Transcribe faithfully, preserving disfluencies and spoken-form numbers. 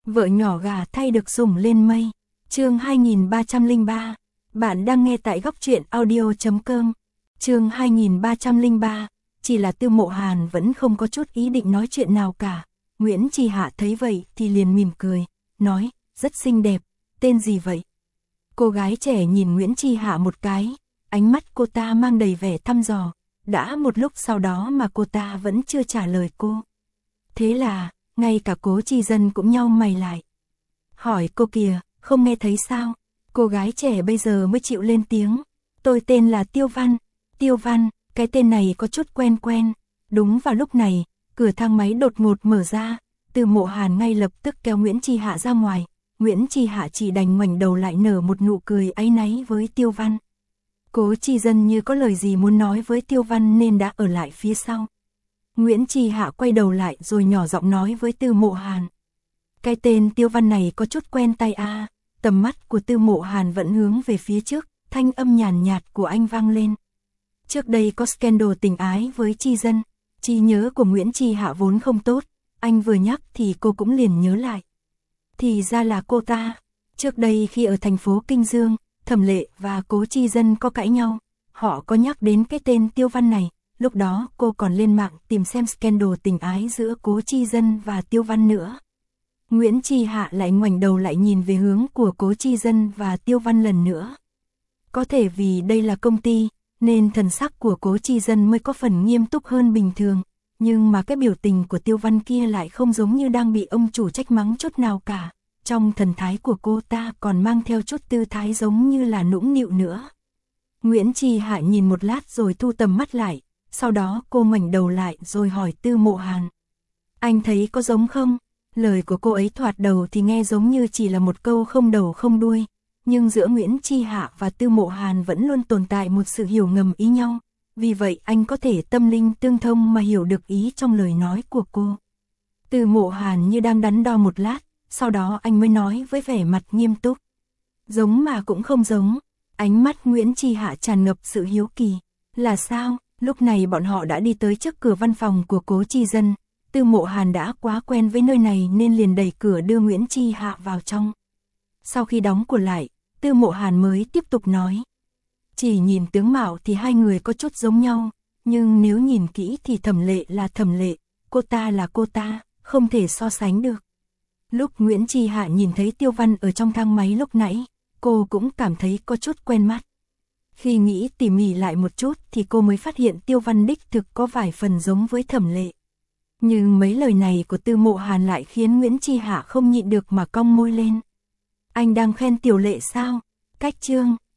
Vợ nhỏ gà thay được sủng lên mây. Chương hai nghìn ba trăm lẻ ba. Bạn đang nghe tại góc truyện audio chấm com. Chương hai nghìn ba trăm lẻ ba. Chỉ là Tiêu Mộ Hàn vẫn không có chút ý định nói chuyện nào cả. Nguyễn Trì Hạ thấy vậy thì liền mỉm cười, nói, rất xinh đẹp, tên gì vậy? Cô gái trẻ nhìn Nguyễn Trì Hạ một cái, ánh mắt cô ta mang đầy vẻ thăm dò. Đã một lúc sau đó mà cô ta vẫn chưa trả lời cô. Thế là, ngay cả Cố Chi Dân cũng nhau mày lại. Hỏi cô kìa, không nghe thấy sao? Cô gái trẻ bây giờ mới chịu lên tiếng. Tôi tên là Tiêu Văn. Tiêu Văn, cái tên này có chút quen quen. Đúng vào lúc này, cửa thang máy đột ngột mở ra. Từ Mộ Hàn ngay lập tức kéo Nguyễn Trì Hạ ra ngoài. Nguyễn Trì Hạ chỉ đành ngoảnh đầu lại nở một nụ cười áy náy với Tiêu Văn. Cố Chi Dân như có lời gì muốn nói với Tiêu Văn nên đã ở lại phía sau. Nguyễn Trì Hạ quay đầu lại rồi nhỏ giọng nói với Từ Mộ Hàn. Cái tên Tiêu Văn này có chút quen tai a. À. Tầm mắt của Từ Mộ Hàn vẫn hướng về phía trước, thanh âm nhàn nhạt của anh vang lên. Trước đây có scandal tình ái với Chi Dân, trí nhớ của Nguyễn Trì Hạ vốn không tốt, anh vừa nhắc thì cô cũng liền nhớ lại. Thì ra là cô ta. Trước đây khi ở thành phố Kinh Dương, Thẩm Lệ và Cố Chi Dân có cãi nhau, họ có nhắc đến cái tên Tiêu Văn này. Lúc đó cô còn lên mạng tìm xem scandal tình ái giữa Cố Chi Dân và Tiêu Văn nữa. Nguyễn Trì Hạ lại ngoảnh đầu lại nhìn về hướng của Cố Chi Dân và Tiêu Văn lần nữa. Có thể vì đây là công ty, nên thần sắc của Cố Chi Dân mới có phần nghiêm túc hơn bình thường. Nhưng mà cái biểu tình của Tiêu Văn kia lại không giống như đang bị ông chủ trách mắng chút nào cả. Trong thần thái của cô ta còn mang theo chút tư thái giống như là nũng nịu nữa. Nguyễn Trì Hạ nhìn một lát rồi thu tầm mắt lại. Sau đó cô ngoảnh đầu lại rồi hỏi Từ Mộ Hàn. Anh thấy có giống không? Lời của cô ấy thoạt đầu thì nghe giống như chỉ là một câu không đầu không đuôi. Nhưng giữa Nguyễn Trì Hạ và Từ Mộ Hàn vẫn luôn tồn tại một sự hiểu ngầm ý nhau. Vì vậy anh có thể tâm linh tương thông mà hiểu được ý trong lời nói của cô. Từ Mộ Hàn như đang đắn đo một lát. Sau đó anh mới nói với vẻ mặt nghiêm túc. Giống mà cũng không giống. Ánh mắt Nguyễn Trì Hạ tràn ngập sự hiếu kỳ. Là sao? Lúc này bọn họ đã đi tới trước cửa văn phòng của Cố Chi Dân. Từ Mộ Hàn đã quá quen với nơi này nên liền đẩy cửa đưa Nguyễn Trì Hạ vào trong. Sau khi đóng cửa lại, Từ Mộ Hàn mới tiếp tục nói. Chỉ nhìn tướng mạo thì hai người có chút giống nhau, nhưng nếu nhìn kỹ thì Thẩm Lệ là Thẩm Lệ, cô ta là cô ta, không thể so sánh được. Lúc Nguyễn Trì Hạ nhìn thấy Tiêu Văn ở trong thang máy lúc nãy, cô cũng cảm thấy có chút quen mắt. Khi nghĩ tỉ mỉ lại một chút thì cô mới phát hiện Tiêu Văn đích thực có vài phần giống với Thẩm Lệ. Nhưng mấy lời này của Từ Mộ Hàn lại khiến Nguyễn Trì Hạ không nhịn được mà cong môi lên. Anh đang khen Tiểu Lệ sao? Cách chương.